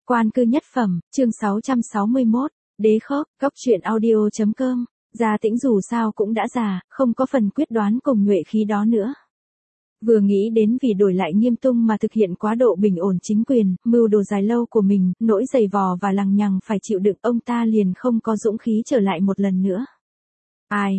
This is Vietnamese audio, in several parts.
Quan cư nhất phẩm, chương 661, đế khốc, góc truyện audio.com, Gia Tĩnh dù sao cũng đã già, không có phần quyết đoán cùng nhuệ khí đó nữa. Vừa nghĩ đến vì đổi lại Nghiêm Tung mà thực hiện quá độ bình ổn chính quyền, mưu đồ dài lâu của mình, nỗi dày vò và lằng nhằng phải chịu đựng, ông ta liền không có dũng khí trở lại một lần nữa. Ai,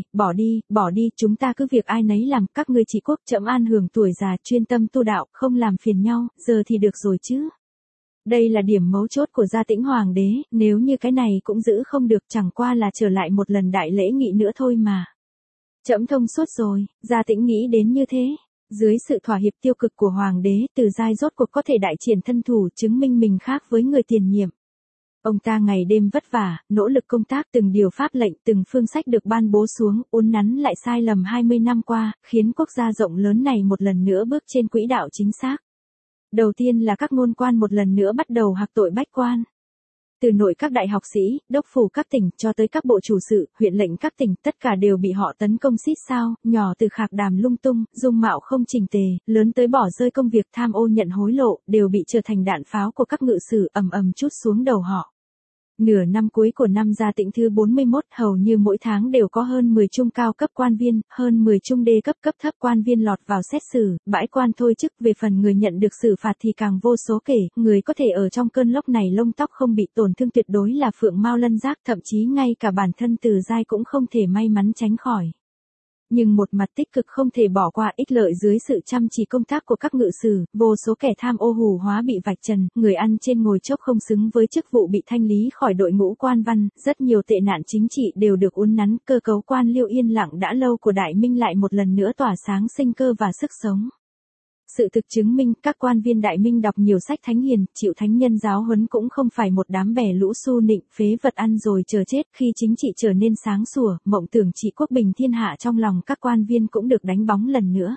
bỏ đi, chúng ta cứ việc ai nấy làm, các ngươi trị quốc trẫm an hưởng tuổi già, chuyên tâm tu đạo, không làm phiền nhau, giờ thì được rồi chứ. Đây là điểm mấu chốt của Gia Tĩnh Hoàng đế, nếu như cái này cũng giữ không được, chẳng qua là trở lại một lần đại lễ nghị nữa thôi mà. Trẫm thông suốt rồi, Gia Tĩnh nghĩ đến như thế. Dưới sự thỏa hiệp tiêu cực của Hoàng đế, Từ Giai rốt cuộc có thể đại triển thân thủ, chứng minh mình khác với người tiền nhiệm. Ông ta ngày đêm vất vả, nỗ lực công tác, từng điều pháp lệnh, từng phương sách được ban bố xuống, uốn nắn lại sai lầm 20 năm qua, khiến quốc gia rộng lớn này một lần nữa bước trên quỹ đạo chính xác. Đầu tiên là các ngôn quan một lần nữa bắt đầu hạc tội bách quan. Từ nội các đại học sĩ, đốc phủ các tỉnh, cho tới các bộ chủ sự, huyện lệnh các tỉnh, tất cả đều bị họ tấn công xít sao, nhỏ từ khạc đàm lung tung, dung mạo không chỉnh tề, lớn tới bỏ rơi công việc tham ô nhận hối lộ, đều bị trở thành đạn pháo của các ngự sử ầm ầm trút xuống đầu họ. Nửa năm cuối của năm Gia Tĩnh thứ 41, hầu như mỗi tháng đều có hơn 10 trung cao cấp quan viên, hơn 10 trung đê cấp thấp quan viên lọt vào xét xử, bãi quan thôi chức. Về phần người nhận được xử phạt thì càng vô số kể, người có thể ở trong cơn lốc này lông tóc không bị tổn thương tuyệt đối là Phượng Mao Lân Giác, thậm chí ngay cả bản thân Từ Giai cũng không thể may mắn tránh khỏi. Nhưng một mặt tích cực không thể bỏ qua, ích lợi dưới sự chăm chỉ công tác của các ngự sử, vô số kẻ tham ô hủ hóa bị vạch trần, người ăn trên ngồi chốc không xứng với chức vụ bị thanh lý khỏi đội ngũ quan văn, rất nhiều tệ nạn chính trị đều được uốn nắn, cơ cấu quan liêu yên lặng đã lâu của Đại Minh lại một lần nữa tỏa sáng sinh cơ và sức sống. Sự thực chứng minh, các quan viên Đại Minh đọc nhiều sách thánh hiền, chịu thánh nhân giáo huấn cũng không phải một đám bè lũ su nịnh, phế vật ăn rồi chờ chết. Khi chính trị trở nên sáng sủa, mộng tưởng trị quốc bình thiên hạ trong lòng các quan viên cũng được đánh bóng lần nữa.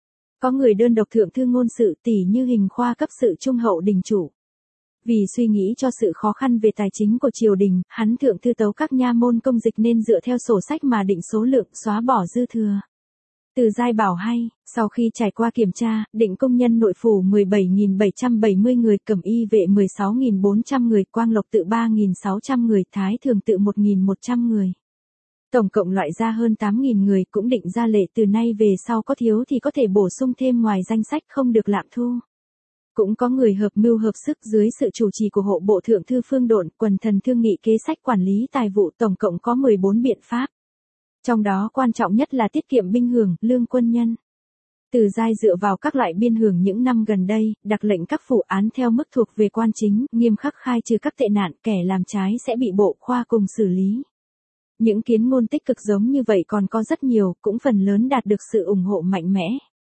Có người đơn độc thượng thư ngôn sự, tỷ như Hình Khoa cấp sự trung hậu đình chủ. Vì suy nghĩ cho sự khó khăn về tài chính của triều đình, hắn thượng thư tấu các nha môn công dịch nên dựa theo sổ sách mà định số lượng, xóa bỏ dư thừa. Từ Giai bảo hay, sau khi trải qua kiểm tra, định công nhân nội phủ 17.770 người, cẩm y vệ 16.400 người, quang lộc tự 3.600 người, thái thường tự 1.100 người. Tổng cộng loại ra hơn 8.000 người, cũng định ra lệ từ nay về sau có thiếu thì có thể bổ sung thêm ngoài danh sách, không được lạm thu. Cũng có người hợp mưu hợp sức dưới sự chủ trì của hộ bộ thượng thư Phương Độn, quần thần thương nghị kế sách quản lý tài vụ, tổng cộng có 14 biện pháp. Trong đó quan trọng nhất là tiết kiệm binh hưởng, lương quân nhân. Từ Giai dựa vào các loại biên hưởng những năm gần đây, đặc lệnh các phủ án theo mức thuộc về quan chính, nghiêm khắc khai trừ các tệ nạn, kẻ làm trái sẽ bị bộ khoa cùng xử lý. Những kiến ngôn tích cực giống như vậy còn có rất nhiều, cũng phần lớn đạt được sự ủng hộ mạnh mẽ.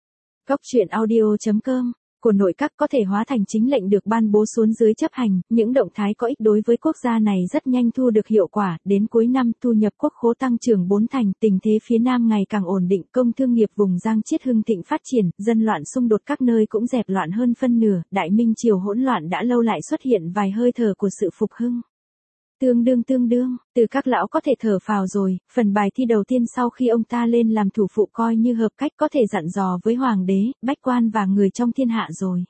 Góc truyện audio.com của nội các có thể hóa thành chính lệnh được ban bố xuống dưới chấp hành, những động thái có ích đối với quốc gia này rất nhanh thu được hiệu quả, đến cuối năm thu nhập quốc khố tăng trưởng 4 thành, tình thế phía Nam ngày càng ổn định, công thương nghiệp vùng Giang Chiết hưng thịnh phát triển, dân loạn xung đột các nơi cũng dẹp loạn hơn phân nửa, Đại Minh triều hỗn loạn đã lâu lại xuất hiện vài hơi thở của sự phục hưng. Tương đương, từ các lão có thể thở phào rồi, phần bài thi đầu tiên sau khi ông ta lên làm thủ phụ coi như hợp cách, có thể dặn dò với hoàng đế, bách quan và người trong thiên hạ rồi.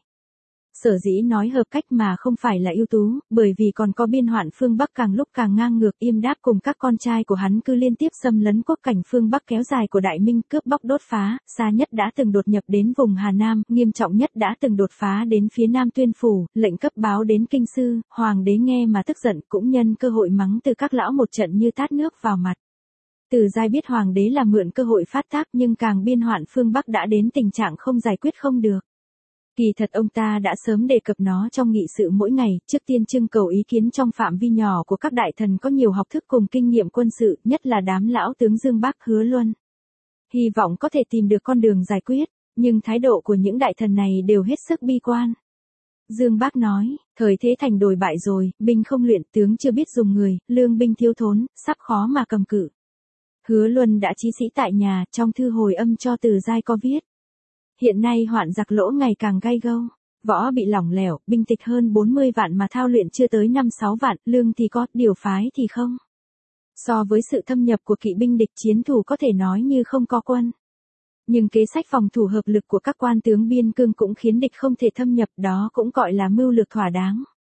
Sở dĩ nói hợp cách mà không phải là ưu tú, bởi vì còn có biên hoạn phương Bắc càng lúc càng ngang ngược, Yêm Đáp cùng các con trai của hắn cứ liên tiếp xâm lấn quốc cảnh phương Bắc kéo dài của Đại Minh, cướp bóc đốt phá, xa nhất đã từng đột nhập đến vùng Hà Nam, nghiêm trọng nhất đã từng đột phá đến phía Nam Tuyên Phủ, lệnh cấp báo đến Kinh Sư, hoàng đế nghe mà tức giận, cũng nhân cơ hội mắng từ các lão một trận như tát nước vào mặt. Từ Giai biết hoàng đế là mượn cơ hội phát tác, nhưng càng biên hoạn phương Bắc đã đến tình trạng không giải quyết không được. Kỳ thật ông ta đã sớm đề cập nó trong nghị sự mỗi ngày, trước tiên trưng cầu ý kiến trong phạm vi nhỏ của các đại thần có nhiều học thức cùng kinh nghiệm quân sự, nhất là đám lão tướng Dương Bác, Hứa Luân. Hy vọng có thể tìm được con đường giải quyết, nhưng thái độ của những đại thần này đều hết sức bi quan. Dương Bác nói, thời thế thành đồi bại rồi, binh không luyện, tướng chưa biết dùng người, lương binh thiếu thốn, sắp khó mà cầm cự. Hứa Luân đã chí sĩ tại nhà, trong thư hồi âm cho Từ Giai có viết. Hiện nay hoạn giặc lỗ ngày càng gay gâu, võ bị lỏng lẻo, binh tịch hơn 40 vạn mà thao luyện chưa tới 5-6 vạn, lương thì có, điều phái thì không. So với sự thâm nhập của kỵ binh địch, chiến thủ có thể nói như không có quân. Nhưng kế sách phòng thủ hợp lực của các quan tướng biên cương cũng khiến địch không thể thâm nhập, đó cũng gọi là mưu lược thỏa đáng.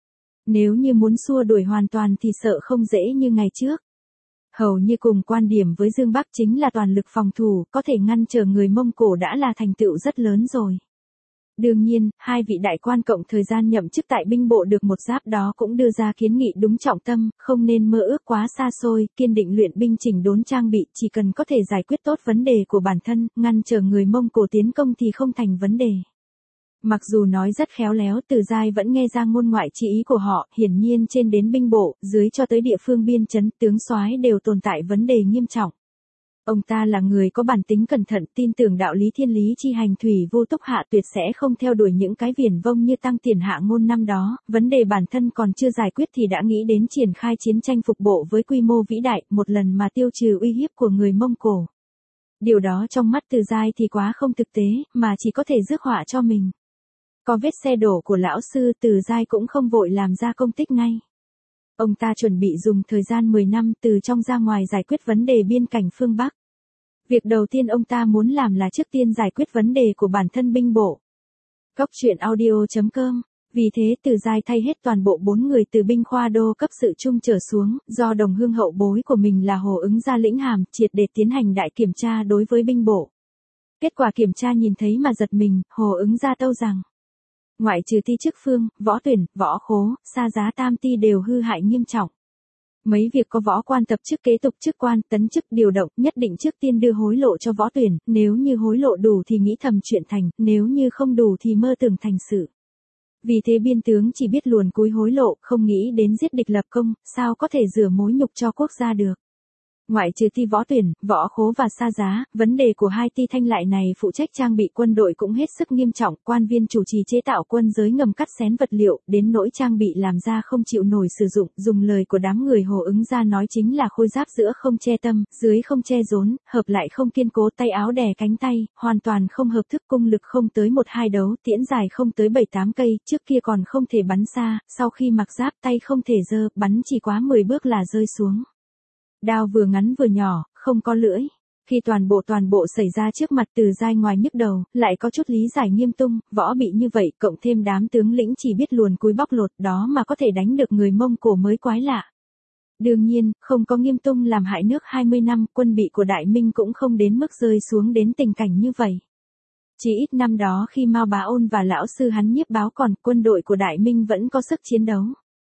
Nếu như muốn xua đuổi hoàn toàn thì sợ không dễ như ngày trước. Hầu như cùng quan điểm với Dương Bắc chính là toàn lực phòng thủ, có thể ngăn trở người Mông Cổ đã là thành tựu rất lớn rồi. Đương nhiên, hai vị đại quan cộng thời gian nhậm chức tại binh bộ được một giáp đó cũng đưa ra kiến nghị đúng trọng tâm, không nên mơ ước quá xa xôi, kiên định luyện binh chỉnh đốn trang bị, chỉ cần có thể giải quyết tốt vấn đề của bản thân, ngăn trở người Mông Cổ tiến công thì không thành vấn đề. Mặc dù nói rất khéo léo, Từ Giai vẫn nghe ra ngôn ngoại chi ý của họ, hiển nhiên trên đến binh bộ, dưới cho tới địa phương biên chấn, tướng soái đều tồn tại vấn đề nghiêm trọng. Ông ta là người có bản tính cẩn thận, tin tưởng đạo lý thiên lý chi hành thủy vô túc hạ, tuyệt sẽ không theo đuổi những cái viển vông như Tăng Tiền Hạ Ngôn năm đó, vấn đề bản thân còn chưa giải quyết thì đã nghĩ đến triển khai chiến tranh phục bộ với quy mô vĩ đại, một lần mà tiêu trừ uy hiếp của người Mông Cổ. Điều đó trong mắt Từ Giai thì quá không thực tế, mà chỉ có thể rước họa cho mình. Có vết xe đổ của lão sư, Từ Giai cũng không vội làm ra công tích ngay. Ông ta chuẩn bị dùng thời gian 10 năm từ trong ra ngoài giải quyết vấn đề biên cảnh phương Bắc. Việc đầu tiên ông ta muốn làm là trước tiên giải quyết vấn đề của bản thân binh bộ. Góc truyện audio.com. Vì thế Từ Giai thay hết toàn bộ 4 người từ binh khoa đô cấp sự trung trở xuống, do đồng hương hậu bối của mình là Hồ Ứng ra lĩnh hàm, triệt để tiến hành đại kiểm tra đối với binh bộ. Kết quả kiểm tra nhìn thấy mà giật mình, Hồ Ứng ra tâu rằng ngoại trừ ti chức phương, võ tuyển, võ khố, sa giá tam ti đều hư hại nghiêm trọng. Mấy việc có võ quan tập chức kế tục chức quan, tấn chức điều động, nhất định trước tiên đưa hối lộ cho võ tuyển, nếu như hối lộ đủ thì nghĩ thầm chuyện thành, nếu như không đủ thì mơ tưởng thành sự. Vì thế biên tướng chỉ biết luồn cúi hối lộ, không nghĩ đến giết địch lập công, sao có thể rửa mối nhục cho quốc gia được. Ngoại trừ ti võ tuyển, võ khố và sa giá, vấn đề của hai ti thanh lại này phụ trách trang bị quân đội cũng hết sức nghiêm trọng, quan viên chủ trì chế tạo quân giới ngầm cắt xén vật liệu, đến nỗi trang bị làm ra không chịu nổi sử dụng, dùng lời của đám người Hồ Ứng ra nói chính là khôi giáp giữa không che tâm, dưới không che rốn, hợp lại không kiên cố, tay áo đè cánh tay, hoàn toàn không hợp thức, cung lực không tới 1-2 đấu, tiễn dài không tới 7-8 cây, trước kia còn không thể bắn xa, sau khi mặc giáp tay không thể giơ, bắn chỉ quá 10 bước là rơi xuống. Đao vừa ngắn vừa nhỏ, không có lưỡi. Khi toàn bộ xảy ra trước mặt Từ Giai ngoài nhức đầu, lại có chút lý giải nghiêm tung, võ bị như vậy, cộng thêm đám tướng lĩnh chỉ biết luồn cúi bóc lột đó mà có thể đánh được người Mông Cổ mới quái lạ. Đương nhiên, không có Nghiêm Tung làm hại nước 20 năm, quân bị của Đại Minh cũng không đến mức rơi xuống đến tình cảnh như vậy. Chỉ ít năm đó khi Mao Bá Ôn và lão sư hắn nhiếp báo còn, quân đội của Đại Minh vẫn có sức chiến đấu.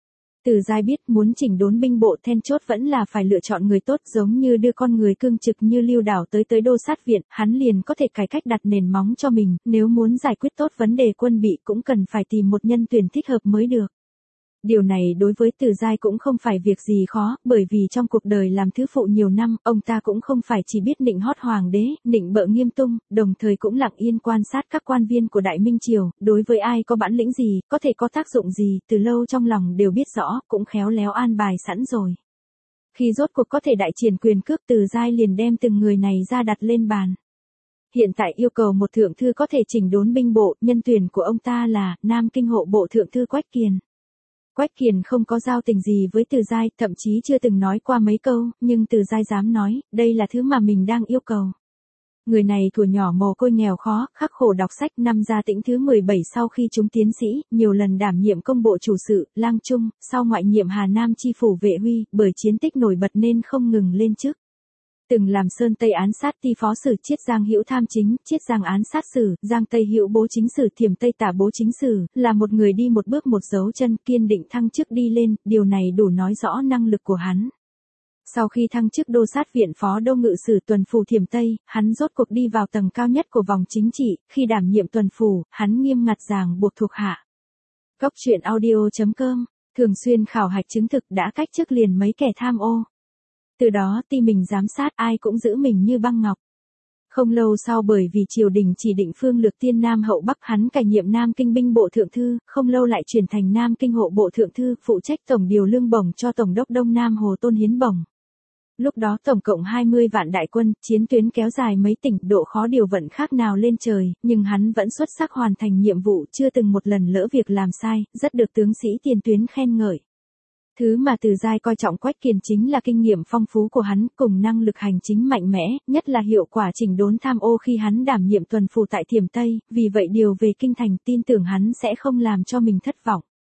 Từ Giai biết muốn chỉnh đốn binh bộ then chốt vẫn là phải lựa chọn người tốt, giống như đưa con người cương trực như Lưu Đảo tới đô sát viện, hắn liền có thể cải cách đặt nền móng cho mình, nếu muốn giải quyết tốt vấn đề quân bị cũng cần phải tìm một nhân tuyển thích hợp mới được. Điều này đối với Từ Giai cũng không phải việc gì khó, bởi vì trong cuộc đời làm thứ phụ nhiều năm, ông ta cũng không phải chỉ biết nịnh hót hoàng đế, nịnh bợ Nghiêm Tung, đồng thời cũng lặng yên quan sát các quan viên của Đại Minh Triều, đối với ai có bản lĩnh gì, có thể có tác dụng gì, từ lâu trong lòng đều biết rõ, cũng khéo léo an bài sẵn rồi. Khi rốt cuộc có thể đại triển quyền cước, Từ Giai liền đem từng người này ra đặt lên bàn. Hiện tại yêu cầu một thượng thư có thể chỉnh đốn binh bộ, nhân tuyển của ông ta là Nam Kinh hộ bộ thượng thư Quách Kiền. Quách Kiền không có giao tình gì với Từ Giai, thậm chí chưa từng nói qua mấy câu, nhưng Từ Giai dám nói, đây là thứ mà mình đang yêu cầu. Người này thuở nhỏ mồ côi nghèo khó, khắc khổ đọc sách, năm Gia Tĩnh thứ 17 sau khi trúng tiến sĩ, nhiều lần đảm nhiệm công bộ chủ sự, lang trung, sau ngoại nhiệm Hà Nam chi phủ Vệ Huy, bởi chiến tích nổi bật nên không ngừng lên chức. Từng làm Sơn Tây án sát ti phó sử, Chiết Giang Hữu tham chính, Chiết Giang án sát sử, Giang Tây Hữu bố chính sử, Thiểm Tây tả bố chính sử, là một người đi một bước một dấu chân, kiên định thăng chức đi lên, điều này đủ nói rõ năng lực của hắn. Sau khi thăng chức đô sát viện phó đô ngự sử tuần phủ Thiểm Tây, hắn rốt cuộc đi vào tầng cao nhất của vòng chính trị, khi đảm nhiệm tuần phủ, hắn nghiêm ngặt ràng buộc thuộc hạ. Góc truyện audio.com, thường xuyên khảo hạch chứng thực, đã cách chức liền mấy kẻ tham ô. Từ đó ti mình giám sát, ai cũng giữ mình như băng ngọc. Không lâu sau, bởi vì triều đình chỉ định phương lược tiên Nam hậu Bắc, hắn cải nhiệm Nam Kinh binh bộ thượng thư, không lâu lại chuyển thành Nam Kinh hộ bộ thượng thư, phụ trách tổng điều lương bổng cho tổng đốc Đông Nam Hồ Tôn Hiến bổng. Lúc đó tổng cộng 20 vạn đại quân, chiến tuyến kéo dài mấy tỉnh, độ khó điều vận khác nào lên trời, nhưng hắn vẫn xuất sắc hoàn thành nhiệm vụ, chưa từng một lần lỡ việc làm sai, rất được tướng sĩ tiền tuyến khen ngợi. Thứ mà Từ Giai coi trọng Quách Kiền chính là kinh nghiệm phong phú của hắn, cùng năng lực hành chính mạnh mẽ, nhất là hiệu quả chỉnh đốn tham ô khi hắn đảm nhiệm tuần phủ tại Thiểm Tây, vì vậy điều về kinh thành tin tưởng hắn sẽ không làm cho mình thất vọng.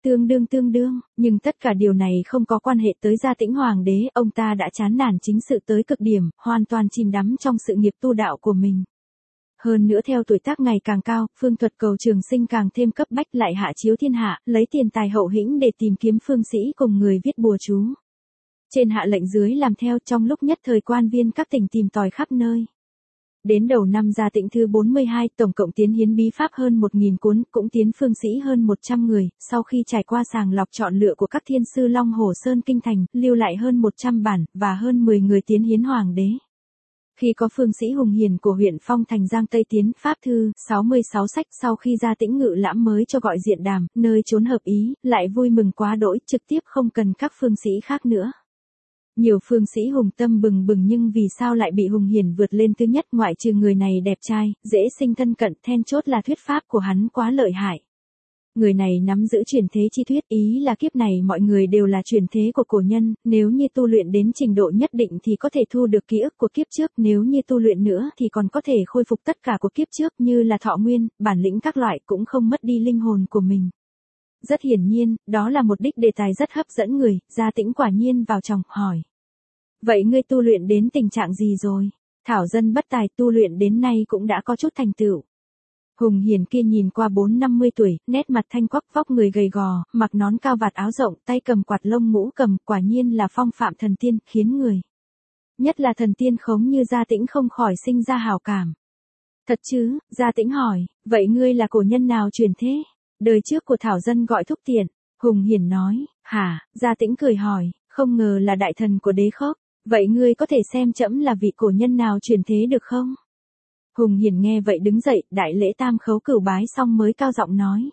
Tương đương, nhưng tất cả điều này không có quan hệ tới Gia Tĩnh Hoàng đế, ông ta đã chán nản chính sự tới cực điểm, hoàn toàn chìm đắm trong sự nghiệp tu đạo của mình. Hơn nữa theo tuổi tác ngày càng cao, phương thuật cầu trường sinh càng thêm cấp bách, lại hạ chiếu thiên hạ, lấy tiền tài hậu hĩnh để tìm kiếm phương sĩ cùng người viết bùa chú. Trên hạ lệnh dưới làm theo, trong lúc nhất thời quan viên các tỉnh tìm tòi khắp nơi. Đến đầu năm Gia Tĩnh thứ 42, tổng cộng tiến hiến bí pháp hơn 1.000 cuốn, cũng tiến phương sĩ hơn 100 người, sau khi trải qua sàng lọc chọn lựa của các thiên sư Long Hồ Sơn Kinh Thành, lưu lại hơn 100 bản, và hơn 10 người tiến hiến hoàng đế. Khi có phương sĩ hùng hiền của huyện Phong Thành Giang Tây tiến pháp thư, 66 sách, sau khi Gia Tĩnh ngự lãm mới cho gọi diện đàm, nơi trốn hợp ý, lại vui mừng quá đỗi, trực tiếp không cần các phương sĩ khác nữa. Nhiều phương sĩ hùng tâm bừng bừng, nhưng vì sao lại bị hùng hiền vượt lên thứ nhất, ngoại trừ người này đẹp trai, dễ sinh thân cận, then chốt là thuyết pháp của hắn quá lợi hại. Người này nắm giữ truyền thế chi thuyết, ý là kiếp này mọi người đều là truyền thế của cổ nhân, nếu như tu luyện đến trình độ nhất định thì có thể thu được ký ức của kiếp trước, nếu như tu luyện nữa thì còn có thể khôi phục tất cả của kiếp trước, như là thọ nguyên, bản lĩnh các loại, cũng không mất đi linh hồn của mình. Rất hiển nhiên, đó là một đích đề tài rất hấp dẫn người, Gia Tĩnh quả nhiên vào trong, hỏi. Vậy ngươi tu luyện đến tình trạng gì rồi? Thảo dân bất tài, tu luyện đến nay cũng đã có chút thành tựu. Hùng hiền kia nhìn qua 4-50 tuổi, nét mặt thanh quắc, vóc người gầy gò, mặc nón cao vạt áo rộng, tay cầm quạt lông ngũ cầm, quả nhiên là phong phạm thần tiên, khiến người. Nhất là thần tiên khống như Gia Tĩnh không khỏi sinh ra hảo cảm. Thật chứ? Gia Tĩnh hỏi, vậy ngươi là cổ nhân nào truyền thế? Đời trước của Thảo dân gọi Thúc Tiện. Hùng hiền nói, hả? Gia Tĩnh cười hỏi, không ngờ là đại thần của Đế Khốc. Vậy ngươi có thể xem trẫm là vị cổ nhân nào truyền thế được không? Hùng hiền nghe vậy đứng dậy, đại lễ tam khấu cửu bái xong mới cao giọng nói.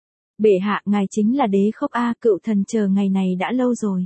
Bệ hạ, ngài chính là Đế Khốc a, cựu thần chờ ngày này đã lâu rồi.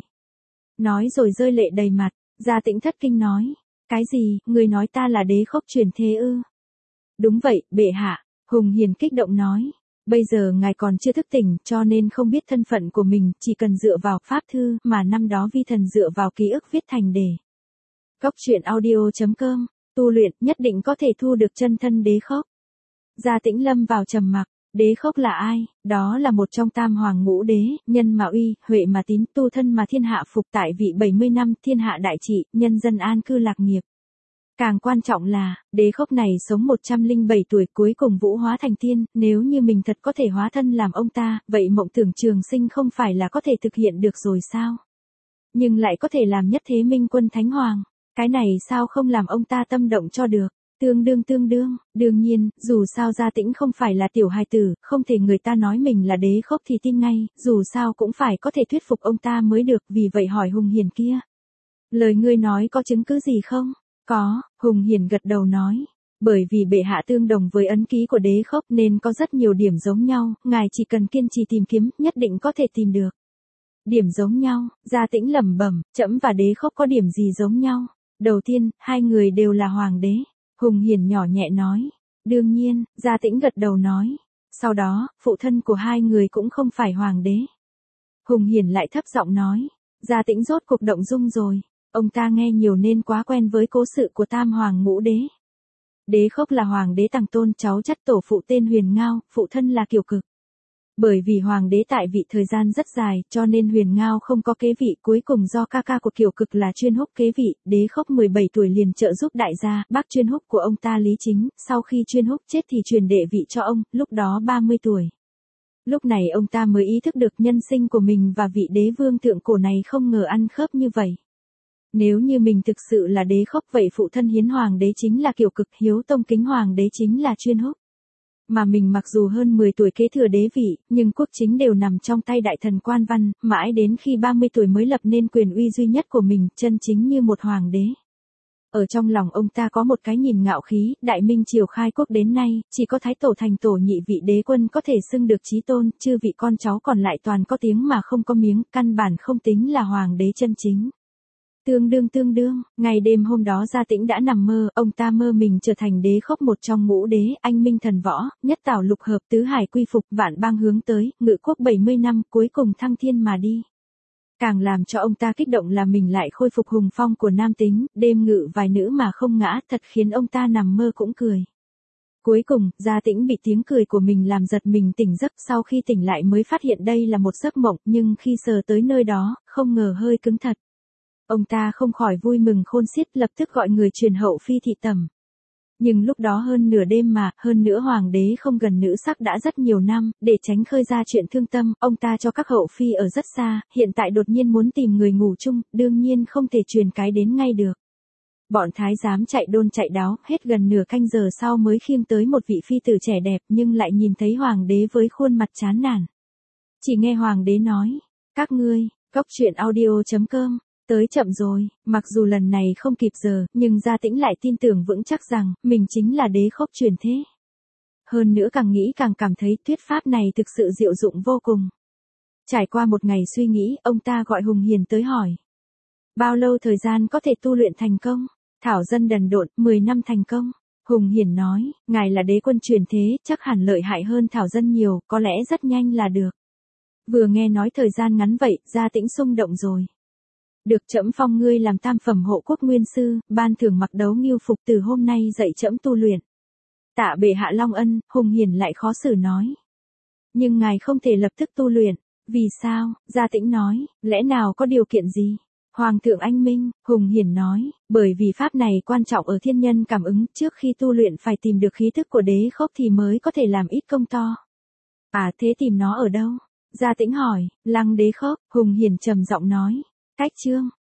Nói rồi rơi lệ đầy mặt, Gia Tĩnh thất kinh nói. Cái gì, người nói ta là Đế Khốc truyền thế ư? Đúng vậy, bệ hạ, Hùng hiền kích động nói. Bây giờ ngài còn chưa thức tỉnh, cho nên không biết thân phận của mình, chỉ cần dựa vào pháp thư mà năm đó vi thần dựa vào ký ức viết thành đề. Góc truyện audio.com, tu luyện nhất định có thể thu được chân thân Đế Khốc. Gia Tĩnh lâm vào trầm mặc. Đế Khốc là ai? Đó là một trong tam hoàng ngũ đế, nhân mà uy, huệ mà tín, tu thân mà thiên hạ phục, tại vị 70 năm, thiên hạ đại trị, nhân dân an cư lạc nghiệp. Càng quan trọng là, Đế Khốc này sống 107 tuổi cuối cùng vũ hóa thành tiên, nếu như mình thật có thể hóa thân làm ông ta, vậy mộng tưởng trường sinh không phải là có thể thực hiện được rồi sao? Nhưng lại có thể làm nhất thế minh quân thánh hoàng, cái này sao không làm ông ta tâm động cho được? Tương đương, đương nhiên, dù sao Gia Tĩnh không phải là tiểu hài tử, không thể người ta nói mình là Đế Khốc thì tin ngay, dù sao cũng phải có thể thuyết phục ông ta mới được, vì vậy hỏi Hùng hiền kia. Lời ngươi nói có chứng cứ gì không? Có, Hùng hiền gật đầu nói. Bởi vì bệ hạ tương đồng với ấn ký của Đế Khốc nên có rất nhiều điểm giống nhau, ngài chỉ cần kiên trì tìm kiếm, nhất định có thể tìm được. Điểm giống nhau, Gia Tĩnh lẩm bẩm, trẫm và Đế Khốc có điểm gì giống nhau? Đầu tiên, hai người đều là hoàng đế. Hùng hiền nhỏ nhẹ nói. Đương nhiên, Gia Tĩnh gật đầu nói. Sau đó, phụ thân của hai người cũng không phải hoàng đế. Hùng hiền lại thấp giọng nói. Gia Tĩnh rốt cuộc động dung rồi. Ông ta nghe nhiều nên quá quen với cố sự của tam hoàng ngũ đế. Đế Khốc là hoàng đế Tằng Tôn, cháu chắt tổ phụ tên Huyền Ngao, phụ thân là Kiều Cực. Bởi vì hoàng đế tại vị thời gian rất dài, cho nên Huyền Ngao không có kế vị, cuối cùng do ca ca của Kiều Cực là Chuyên Húc kế vị. Đế Khốc 17 tuổi liền trợ giúp đại gia, bác Chuyên Húc của ông ta Lý Chính, sau khi Chuyên Húc chết thì truyền đệ vị cho ông, lúc đó 30 tuổi. Lúc này ông ta mới ý thức được nhân sinh của mình và vị đế vương thượng cổ này không ngờ ăn khớp như vậy. Nếu như mình thực sự là Đế Khốc, vậy phụ thân hiến hoàng đế chính là Kiều Cực, hiếu tông kính hoàng đế chính là Chuyên Húc. Mà mình mặc dù hơn 10 tuổi kế thừa đế vị, nhưng quốc chính đều nằm trong tay đại thần Quan Văn, mãi đến khi 30 tuổi mới lập nên quyền uy duy nhất của mình, chân chính như một hoàng đế. Ở trong lòng ông ta có một cái nhìn ngạo khí, Đại Minh triều khai quốc đến nay, chỉ có Thái Tổ thành tổ nhị vị đế quân có thể xưng được chí tôn, chư vị con cháu còn lại toàn có tiếng mà không có miếng, căn bản không tính là hoàng đế chân chính. Tương đương, ngày đêm hôm đó Gia Tĩnh đã nằm mơ, ông ta mơ mình trở thành Đế Khốc, một trong ngũ đế, anh minh thần võ, nhất tảo lục hợp, tứ hải quy phục, vạn bang hướng tới, ngự quốc 70 năm, cuối cùng thăng thiên mà đi. Càng làm cho ông ta kích động là mình lại khôi phục hùng phong của nam tính, đêm ngự vài nữ mà không ngã, thật khiến ông ta nằm mơ cũng cười. Cuối cùng, Gia Tĩnh bị tiếng cười của mình làm giật mình tỉnh giấc, sau khi tỉnh lại mới phát hiện đây là một giấc mộng, nhưng khi sờ tới nơi đó, không ngờ hơi cứng thật. Ông ta không khỏi vui mừng khôn xiết, lập tức gọi người truyền hậu phi thị tẩm. Nhưng lúc đó hơn nửa đêm mà, hơn nữa hoàng đế không gần nữ sắc đã rất nhiều năm, để tránh khơi ra chuyện thương tâm, ông ta cho các hậu phi ở rất xa, hiện tại đột nhiên muốn tìm người ngủ chung, đương nhiên không thể truyền cái đến ngay được. Bọn thái giám chạy đôn chạy đáo, hết gần nửa canh giờ sau mới khiêng tới một vị phi tử trẻ đẹp, nhưng lại nhìn thấy hoàng đế với khuôn mặt chán nản. Chỉ nghe hoàng đế nói, các ngươi, cóc truyện audio.com, tới chậm rồi. Mặc dù lần này không kịp giờ, nhưng Gia Tĩnh lại tin tưởng vững chắc rằng, mình chính là đế khốc truyền thế. Hơn nữa càng nghĩ càng cảm thấy thuyết pháp này thực sự diệu dụng vô cùng. Trải qua một ngày suy nghĩ, ông ta gọi Hùng Hiền tới hỏi. Bao lâu thời gian có thể tu luyện thành công? Thảo dân đần độn, 10 năm thành công. Hùng Hiền nói, ngài là đế quân truyền thế, chắc hẳn lợi hại hơn Thảo dân nhiều, có lẽ rất nhanh là được. Vừa nghe nói thời gian ngắn vậy, Gia Tĩnh xung động rồi. Được trẫm phong ngươi làm tam phẩm hộ quốc nguyên sư, ban thưởng mặc đấu nghưu phục, từ hôm nay dạy trẫm tu luyện. Tạ bệ hạ long ân. Hùng Hiền lại khó xử nói. Nhưng ngài không thể lập tức tu luyện. Vì sao? Gia Tĩnh nói, lẽ nào có điều kiện gì? Hoàng thượng anh minh. Hùng Hiền nói, bởi vì pháp này quan trọng ở thiên nhân cảm ứng, trước khi tu luyện phải tìm được khí thức của đế khốc thì mới có thể làm ít công to. À thế tìm nó ở đâu? Gia Tĩnh hỏi. Lăng đế khốc. Hùng Hiền trầm giọng nói. Cách chương.